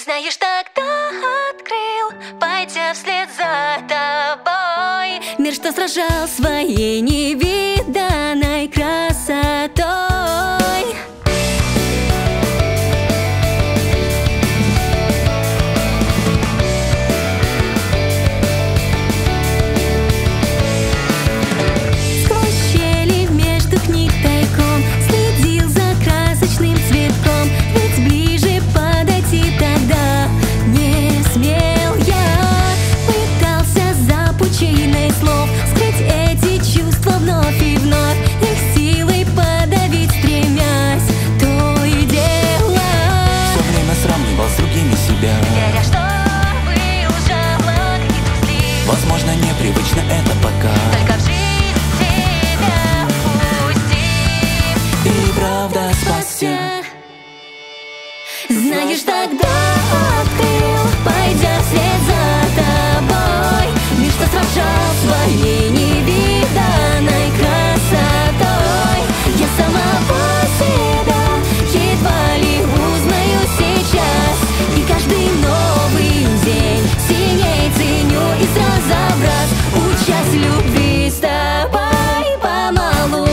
Знаешь, тогда открыл, пойдя вслед за тобой, мир, что сражал своей невиданной красотой. Сквозь щели между книг тайком следил за красочным цветком, ведь ближе подойти тогда не смел я. Пытался за пучиной слов скрыть эти чувства вновь и вновь, их силой подавить стремясь, то и дело. Все время сравнивал с другими себя, веря, что был жалок и труслив. возможно, непривычно это пока, Только в жизнь тебя пустив, и правда спасся. знаешь, тогда открыл, пойдя вслед за тобой, мир, что сражал своей невиданной красотой. Я самого себя едва ли узнаю сейчас, и каждый новый день сильней ценю и сразу раз, учась любви с тобой помалу.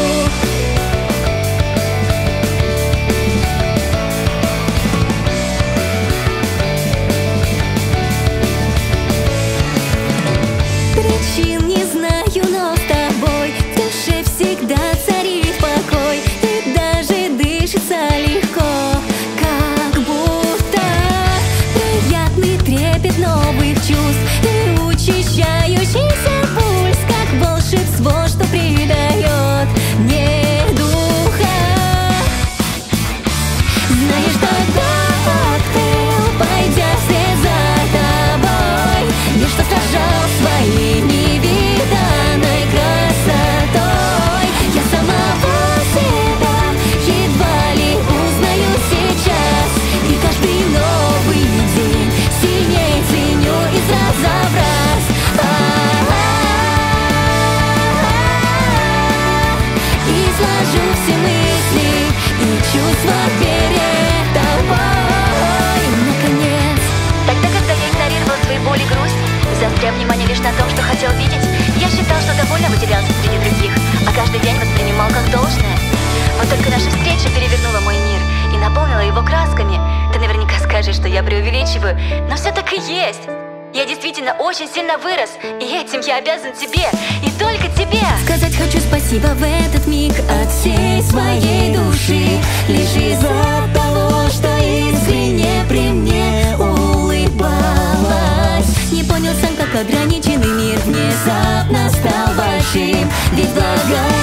Причин не знаю, но с тобой в душе всегда царит покой, и даже дышится легко, как будто приятный трепет новых чувств и учащающийся пульс, как волшебство, что придает мне духа. Знаешь, тогда открыл, пойдя вслед за тобой, мир, что сражал своей невиданной красотой. Я самого себя едва ли узнаю сейчас, и каждый новый день сильней ценю из раза в раз. Изложу все мысли и чувства перед тобой, наконец. Тогда, когда я игнорировал твои боли и грусть, заостряя внимание лишь на том, что хотел видеть, я считал, что довольно выделялся среди других, а каждый день воспринимал как должное. Вот только наша встреча перевернула мой мир и наполнила его красками. Ты наверняка скажешь, что я преувеличиваю, но все так и есть. Я действительно очень сильно вырос, и этим я обязан тебе, и только тебе. Сказать хочу спасибо в этот миг от всей своей души, лишь из-за того, что искренне при мне улыбалась. Не понял сам, как ограниченный мир внезапно стал большим, ведь благо